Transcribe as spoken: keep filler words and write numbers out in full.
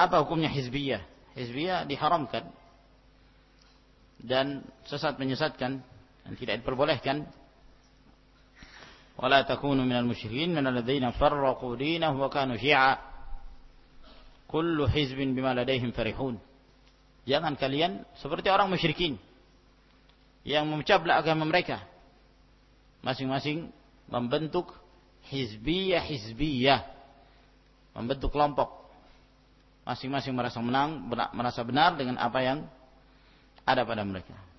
Apa hukumnya hizbiyah? Hizbiyah diharamkan dan sesat menyesatkan dan tidak diperbolehkan. Wala takunu minal musyrikin minal ladzina farraqu dinahum wa kanu syi'a. Kullu hizbin bima ladaihim farihun. Jangan kalian seperti orang musyrikin yang memecah belah agama mereka. Masing-masing membentuk hizbiyah-hizbiyah, membentuk kelompok. Masing-masing merasa menang, merasa benar dengan apa yang ada pada mereka.